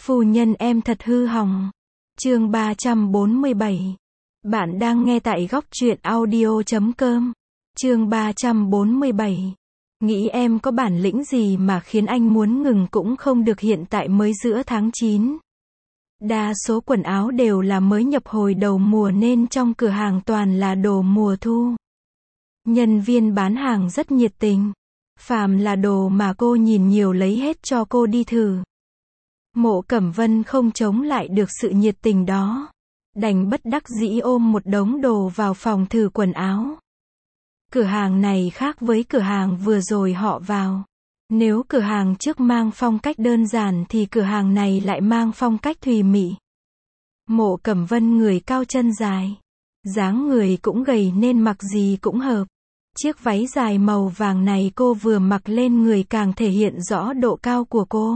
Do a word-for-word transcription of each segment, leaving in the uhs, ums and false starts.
Phu nhân em thật hư hỏng. Chương ba trăm bốn mươi bảy. Bạn đang nghe tại góc truyện audio chấm com. Chương ba trăm bốn mươi bảy. Nghĩ em có bản lĩnh gì mà khiến anh muốn ngừng cũng không được, hiện tại mới giữa tháng chín. Đa số quần áo đều là mới nhập hồi đầu mùa nên trong cửa hàng toàn là đồ mùa thu. Nhân viên bán hàng rất nhiệt tình. Phàm là đồ mà cô nhìn nhiều lấy hết cho cô đi thử. Mộ Cẩm Vân không chống lại được sự nhiệt tình đó. Đành bất đắc dĩ ôm một đống đồ vào phòng thử quần áo. Cửa hàng này khác với cửa hàng vừa rồi họ vào. Nếu cửa hàng trước mang phong cách đơn giản thì cửa hàng này lại mang phong cách thùy mị. Mộ Cẩm Vân người cao chân dài. Dáng người cũng gầy nên mặc gì cũng hợp. Chiếc váy dài màu vàng này cô vừa mặc lên người càng thể hiện rõ độ cao của cô.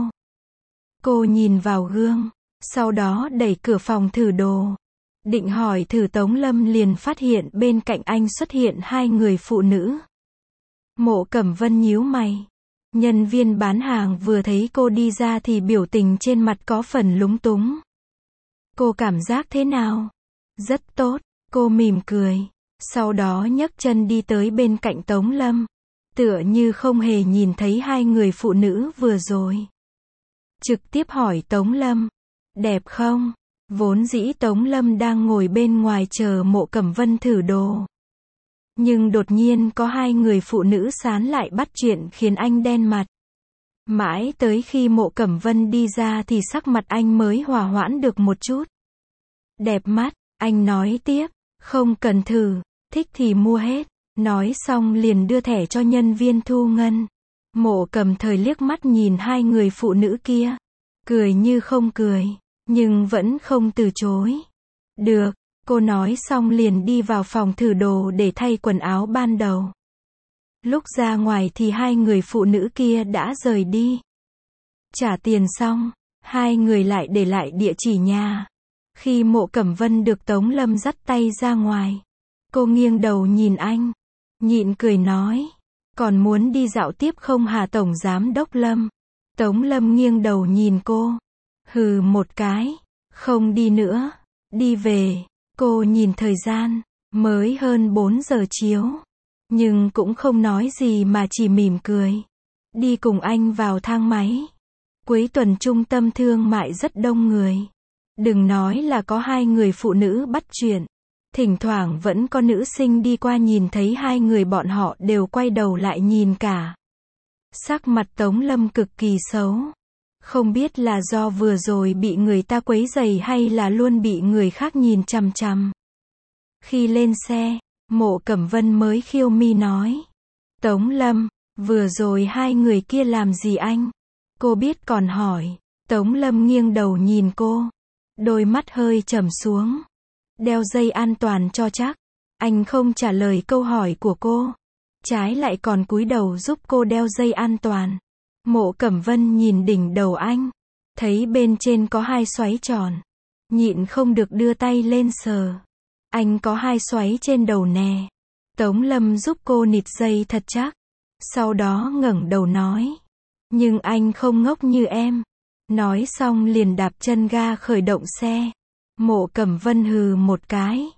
Cô nhìn vào gương, sau đó đẩy cửa phòng thử đồ. Định hỏi thử Tống Lâm liền phát hiện bên cạnh anh xuất hiện hai người phụ nữ. Mộ Cẩm Vân nhíu mày. Nhân viên bán hàng vừa thấy cô đi ra thì biểu tình trên mặt có phần lúng túng. Cô cảm giác thế nào? Rất tốt, cô mỉm cười. Sau đó nhấc chân đi tới bên cạnh Tống Lâm. Tựa như không hề nhìn thấy hai người phụ nữ vừa rồi. Trực tiếp hỏi Tống Lâm. Đẹp không? Vốn dĩ Tống Lâm đang ngồi bên ngoài chờ Mộ Cẩm Vân thử đồ. Nhưng đột nhiên có hai người phụ nữ sán lại bắt chuyện khiến anh đen mặt. Mãi tới khi Mộ Cẩm Vân đi ra thì sắc mặt anh mới hòa hoãn được một chút. Đẹp mắt, anh nói tiếp. Không cần thử, thích thì mua hết. Nói xong liền đưa thẻ cho nhân viên thu ngân. Mộ Cẩm Thời liếc mắt nhìn hai người phụ nữ kia. Cười như không cười, nhưng vẫn không từ chối. Được, cô nói xong liền đi vào phòng thử đồ để thay quần áo ban đầu. Lúc ra ngoài thì hai người phụ nữ kia đã rời đi. Trả tiền xong, hai người lại để lại địa chỉ nhà. Khi Mộ Cẩm Vân được Tống Lâm dắt tay ra ngoài, cô nghiêng đầu nhìn anh, nhịn cười nói, còn muốn đi dạo tiếp không hả Tổng Giám Đốc Lâm? Tống Lâm nghiêng đầu nhìn cô, hừ một cái, không đi nữa, đi về. Cô nhìn thời gian, mới hơn bốn giờ chiếu, nhưng cũng không nói gì mà chỉ mỉm cười, đi cùng anh vào thang máy. Cuối tuần trung tâm thương mại rất đông người. Đừng nói là có hai người phụ nữ bắt chuyện. Thỉnh thoảng vẫn có nữ sinh đi qua nhìn thấy hai người bọn họ đều quay đầu lại nhìn cả. Sắc mặt Tống Lâm cực kỳ xấu. Không biết là do vừa rồi bị người ta quấy rầy hay là luôn bị người khác nhìn chằm chằm. Khi lên xe, Mộ Cẩm Vân mới khiêu mi nói. Tống Lâm, vừa rồi hai người kia làm gì anh? Cô biết còn hỏi. Tống Lâm nghiêng đầu nhìn cô. Đôi mắt hơi trầm xuống. Đeo dây an toàn cho chắc. Anh không trả lời câu hỏi của cô. Trái lại còn cúi đầu giúp cô đeo dây an toàn. Mộ Cẩm Vân nhìn đỉnh đầu anh. Thấy bên trên có hai xoáy tròn. Nhịn không được đưa tay lên sờ. Anh có hai xoáy trên đầu nè. Tống Lâm giúp cô nịt dây thật chắc. Sau đó ngẩng đầu nói. Nhưng anh không ngốc như em. Nói xong liền đạp chân ga khởi động xe. Mộ Cẩm Vân hừ một cái.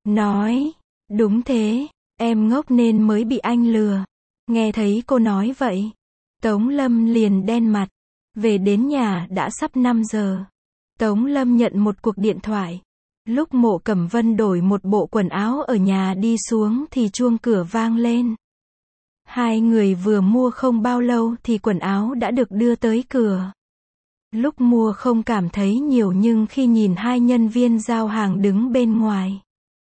Nói, đúng thế, em ngốc nên mới bị anh lừa. Nghe thấy cô nói vậy, Tống Lâm liền đen mặt. Về đến nhà đã sắp năm giờ. Tống Lâm nhận một cuộc điện thoại. Lúc Mộ Cẩm Vân đổi một bộ quần áo ở nhà đi xuống thì chuông cửa vang lên. Hai người vừa mua không bao lâu thì quần áo đã được đưa tới cửa. Lúc mua không cảm thấy nhiều nhưng khi nhìn hai nhân viên giao hàng đứng bên ngoài,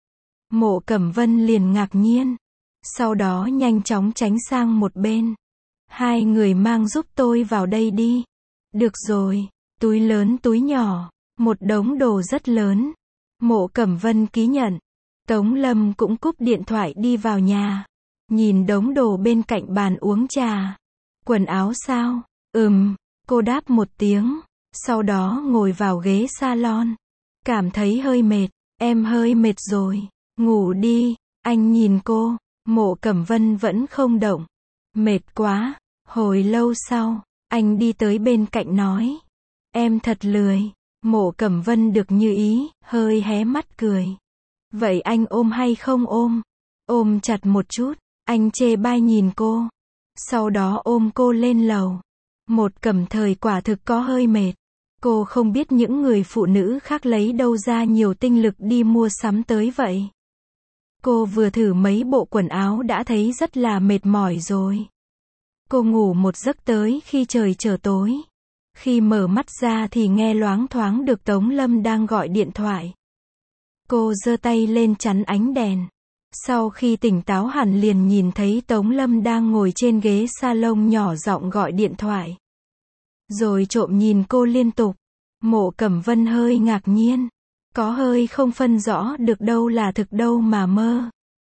Mộ Cẩm Vân liền ngạc nhiên. Sau đó nhanh chóng tránh sang một bên. Hai người mang giúp tôi vào đây đi. Được rồi, túi lớn túi nhỏ, một đống đồ rất lớn. Mộ Cẩm Vân ký nhận. Tống Lâm cũng cúp điện thoại đi vào nhà. Nhìn đống đồ bên cạnh bàn uống trà. Quần áo sao? Ừm. Cô đáp một tiếng, sau đó ngồi vào ghế salon. Cảm thấy hơi mệt, em hơi mệt rồi, ngủ đi. Anh nhìn cô, Mộ Cẩm Vân vẫn không động. Mệt quá. Hồi lâu sau, anh đi tới bên cạnh nói. Em thật lười. Mộ Cẩm Vân được như ý, hơi hé mắt cười. Vậy anh ôm hay không ôm? Ôm chặt một chút. Anh chê bai nhìn cô. Sau đó ôm cô lên lầu. Một Cẩm Thời quả thực có hơi mệt. Cô không biết những người phụ nữ khác lấy đâu ra nhiều tinh lực đi mua sắm tới vậy. Cô vừa thử mấy bộ quần áo đã thấy rất là mệt mỏi rồi. Cô ngủ một giấc tới khi trời trở tối. Khi mở mắt ra thì nghe loáng thoáng được Tống Lâm đang gọi điện thoại. Cô giơ tay lên chắn ánh đèn. Sau khi tỉnh táo hẳn liền nhìn thấy Tống Lâm đang ngồi trên ghế salon nhỏ giọng gọi điện thoại. Rồi trộm nhìn cô liên tục. Mộ Cẩm Vân hơi ngạc nhiên. Có hơi không phân rõ được đâu là thực đâu mà mơ.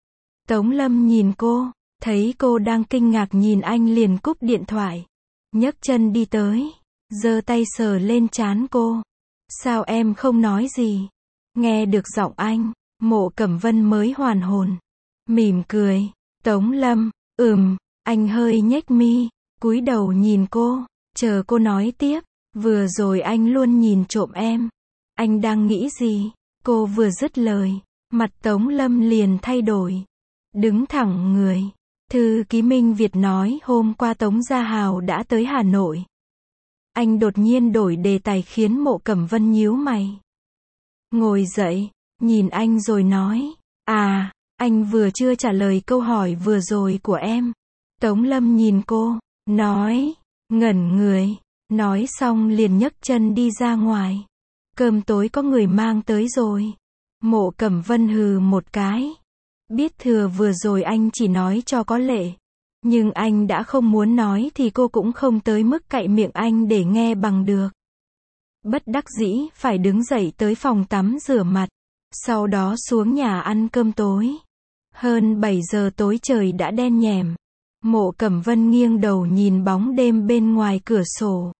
Tống Lâm nhìn cô, thấy cô đang kinh ngạc nhìn anh liền cúp điện thoại. Nhấc chân đi tới, giơ tay sờ lên trán cô. Sao em không nói gì? Nghe được giọng anh, Mộ Cẩm Vân mới hoàn hồn. Mỉm cười. Tống Lâm, ừm, anh hơi nhếch mi, cúi đầu nhìn cô, chờ cô nói tiếp. Vừa rồi anh luôn nhìn trộm em. Anh đang nghĩ gì? Cô vừa dứt lời, mặt Tống Lâm liền thay đổi. Đứng thẳng người. Thư ký Minh Việt nói hôm qua Tống Gia Hào đã tới Hà Nội. Anh đột nhiên đổi đề tài khiến Mộ Cẩm Vân nhíu mày. Ngồi dậy, nhìn anh rồi nói. À, anh vừa chưa trả lời câu hỏi vừa rồi của em. Tống Lâm nhìn cô, nói, ngẩn người. Nói xong liền nhấc chân đi ra ngoài. Cơm tối có người mang tới rồi. Mộ Cẩm Vân hừ một cái. Biết thừa vừa rồi anh chỉ nói cho có lệ. Nhưng anh đã không muốn nói thì cô cũng không tới mức cậy miệng anh để nghe bằng được. Bất đắc dĩ phải đứng dậy tới phòng tắm rửa mặt. Sau đó xuống nhà ăn cơm tối. Hơn bảy giờ tối trời đã đen nhèm. Mộ Cẩm Vân nghiêng đầu nhìn bóng đêm bên ngoài cửa sổ.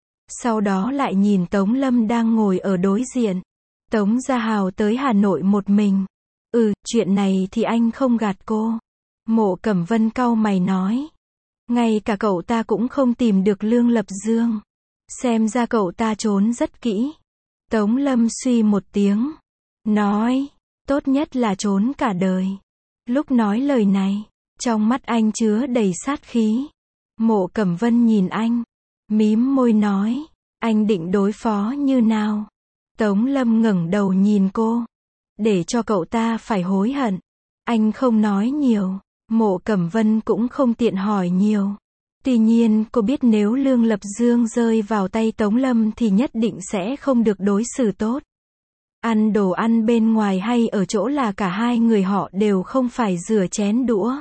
Sau đó lại nhìn Tống Lâm đang ngồi ở đối diện. Tống Gia Hào tới Hà Nội một mình. Ừ, chuyện này thì anh không gạt cô. Mộ Cẩm Vân cau mày nói. Ngay cả cậu ta cũng không tìm được Lương Lập Dương. Xem ra cậu ta trốn rất kỹ. Tống Lâm suy một tiếng. Nói, tốt nhất là trốn cả đời. Lúc nói lời này, trong mắt anh chứa đầy sát khí. Mộ Cẩm Vân nhìn anh. Mím môi nói, anh định đối phó như nào? Tống Lâm ngẩng đầu nhìn cô. Để cho cậu ta phải hối hận. Anh không nói nhiều. Mộ Cẩm Vân cũng không tiện hỏi nhiều. Tuy nhiên cô biết nếu Lương Lập Dương rơi vào tay Tống Lâm thì nhất định sẽ không được đối xử tốt. Ăn đồ ăn bên ngoài hay ở chỗ là cả hai người họ đều không phải rửa chén đũa.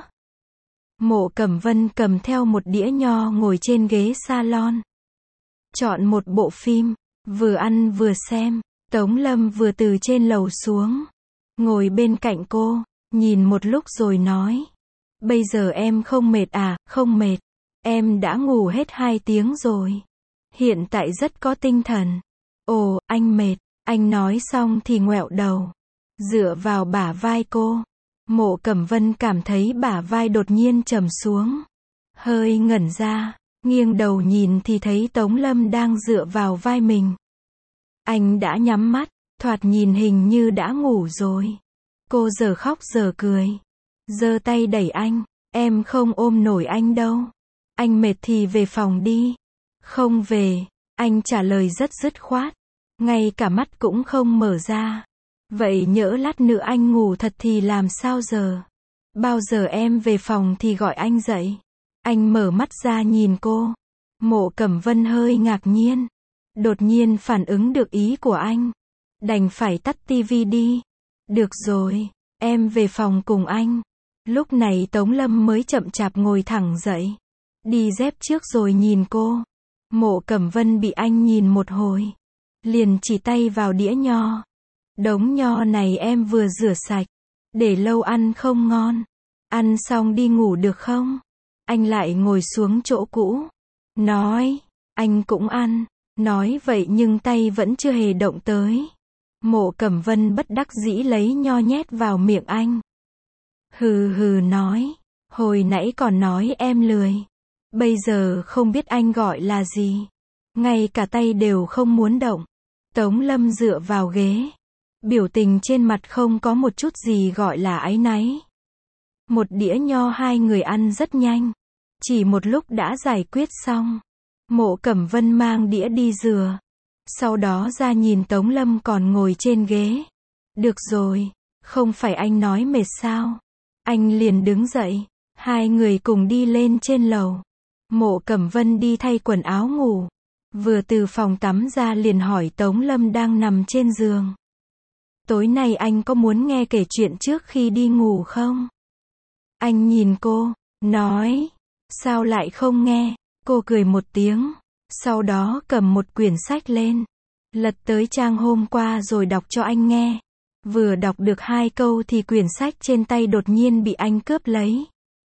Mộ Cẩm Vân cầm theo một đĩa nho ngồi trên ghế salon. Chọn một bộ phim, vừa ăn vừa xem. Tống Lâm vừa từ trên lầu xuống. Ngồi bên cạnh cô, nhìn một lúc rồi nói. Bây giờ em không mệt à? Không mệt. Em đã ngủ hết hai tiếng rồi. Hiện tại rất có tinh thần. Ồ, anh mệt. Anh nói xong thì ngoẹo đầu. Dựa vào bả vai cô. Mộ Cẩm Vân cảm thấy bả vai đột nhiên trầm xuống. Hơi ngẩn ra. Nghiêng đầu nhìn thì thấy Tống Lâm đang dựa vào vai mình. Anh đã nhắm mắt. Thoạt nhìn hình như đã ngủ rồi. Cô giờ khóc giờ cười. Giơ tay đẩy anh. Em không ôm nổi anh đâu. Anh mệt thì về phòng đi. Không về. Anh trả lời rất dứt khoát. Ngay cả mắt cũng không mở ra. Vậy nhỡ lát nữa anh ngủ thật thì làm sao giờ? Bao giờ em về phòng thì gọi anh dậy. Anh mở mắt ra nhìn cô. Mộ Cẩm Vân hơi ngạc nhiên. Đột nhiên phản ứng được ý của anh. Đành phải tắt tivi đi. Được rồi, em về phòng cùng anh. Lúc này Tống Lâm mới chậm chạp ngồi thẳng dậy. Đi dép trước rồi nhìn cô. Mộ Cẩm Vân bị anh nhìn một hồi. Liền chỉ tay vào đĩa nho. Đống nho này em vừa rửa sạch. Để lâu ăn không ngon. Ăn xong đi ngủ được không? Anh lại ngồi xuống chỗ cũ. Nói, anh cũng ăn. Nói vậy nhưng tay vẫn chưa hề động tới. Mộ Cẩm Vân bất đắc dĩ lấy nho nhét vào miệng anh. Hừ hừ nói. Hồi nãy còn nói em lười. Bây giờ không biết anh gọi là gì. ngay cả tay đều không muốn động. Tống Lâm dựa vào ghế. Biểu tình trên mặt không có một chút gì gọi là áy náy. Một đĩa nho hai người ăn rất nhanh. Chỉ một lúc đã giải quyết xong. Mộ Cẩm Vân mang đĩa đi rửa. Sau đó ra nhìn Tống Lâm còn ngồi trên ghế. Được rồi, không phải anh nói mệt sao? Anh liền đứng dậy. Hai người cùng đi lên trên lầu. Mộ Cẩm Vân đi thay quần áo ngủ. Vừa từ phòng tắm ra liền hỏi Tống Lâm đang nằm trên giường. Tối nay anh có muốn nghe kể chuyện trước khi đi ngủ không? Anh nhìn cô, nói. Sao lại không nghe? Cô cười một tiếng. Sau đó cầm một quyển sách lên. Lật tới trang hôm qua rồi đọc cho anh nghe. Vừa đọc được hai câu thì quyển sách trên tay đột nhiên bị anh cướp lấy.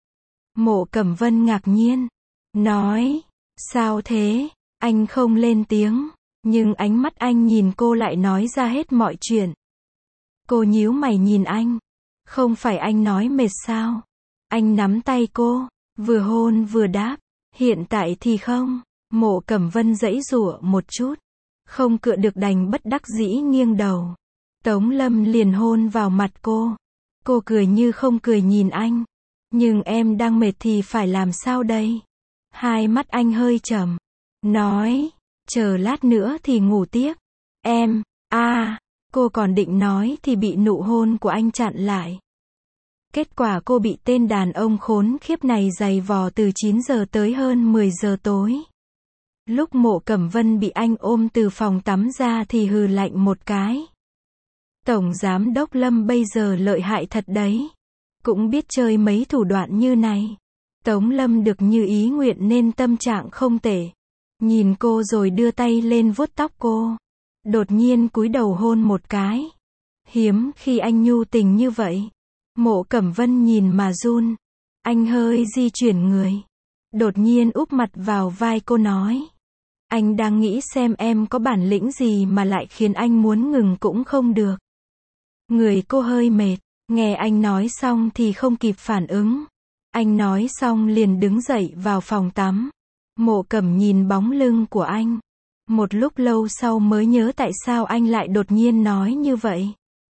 Mộ Cẩm Vân ngạc nhiên. Nói. Sao thế? Anh không lên tiếng. Nhưng ánh mắt anh nhìn cô lại nói ra hết mọi chuyện. Cô nhíu mày nhìn anh. Không phải anh nói mệt sao? Anh nắm tay cô. Vừa hôn vừa đáp. Hiện tại thì không. Mộ Cẩm Vân giãy giụa một chút. Không cựa được đành bất đắc dĩ nghiêng đầu. Tống Lâm liền hôn vào mặt cô. Cô cười như không cười nhìn anh. Nhưng em đang mệt thì phải làm sao đây? Hai mắt anh hơi trầm. Nói. Chờ lát nữa thì ngủ tiếp. Em, a à, cô còn định nói thì bị nụ hôn của anh chặn lại. Kết quả cô bị tên đàn ông khốn khiếp này giày vò từ chín giờ tới hơn mười giờ tối. Lúc Mộ Cẩm Vân bị anh ôm từ phòng tắm ra thì hừ lạnh một cái. Tổng giám đốc Lâm bây giờ lợi hại thật đấy. Cũng biết chơi mấy thủ đoạn như này. Tống Lâm được như ý nguyện nên tâm trạng không tệ. Nhìn cô rồi đưa tay lên vuốt tóc cô. Đột nhiên cúi đầu hôn một cái. Hiếm khi anh nhu tình như vậy. Mộ Cẩm Vân nhìn mà run. Anh hơi di chuyển người. Đột nhiên úp mặt vào vai cô nói. Anh đang nghĩ xem em có bản lĩnh gì mà lại khiến anh muốn ngừng cũng không được. Người cô hơi mệt. Nghe anh nói xong thì không kịp phản ứng. Anh nói xong liền đứng dậy vào phòng tắm. Mộ Cẩm nhìn bóng lưng của anh. Một lúc lâu sau mới nhớ tại sao anh lại đột nhiên nói như vậy.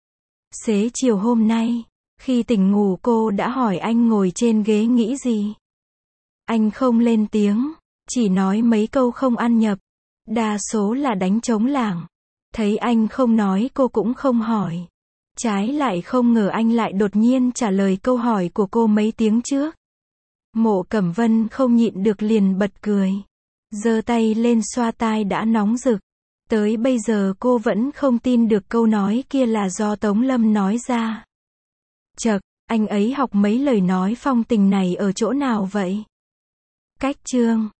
Xế chiều hôm nay, khi tỉnh ngủ cô đã hỏi anh ngồi trên ghế nghĩ gì. Anh không lên tiếng, chỉ nói mấy câu không ăn nhập. Đa số là đánh trống lảng. Thấy anh không nói cô cũng không hỏi. Trái lại không ngờ anh lại đột nhiên trả lời câu hỏi của cô mấy tiếng trước. Mộ Cẩm Vân không nhịn được liền bật cười. Giơ tay lên xoa tai đã nóng rực. Tới bây giờ cô vẫn không tin được câu nói kia là do Tống Lâm nói ra. Chậc, anh ấy học mấy lời nói phong tình này ở chỗ nào vậy? Cách chương